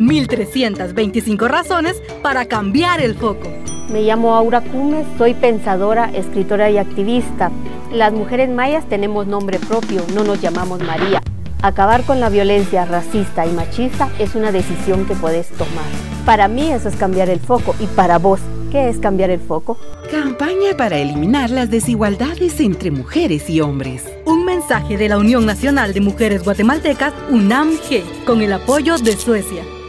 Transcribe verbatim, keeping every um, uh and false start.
mil trescientas veinticinco razones para cambiar el foco. Me llamo Aura Cumes, soy pensadora, escritora y activista. Las mujeres mayas tenemos nombre propio, no nos llamamos María. Acabar con la violencia racista y machista es una decisión que puedes tomar. Para mí eso es cambiar el foco. Y para vos, ¿qué es cambiar el foco? Campaña para eliminar las desigualdades entre mujeres y hombres. Un mensaje de la Unión Nacional de Mujeres Guatemaltecas, UNAM-G, con el apoyo de Suecia.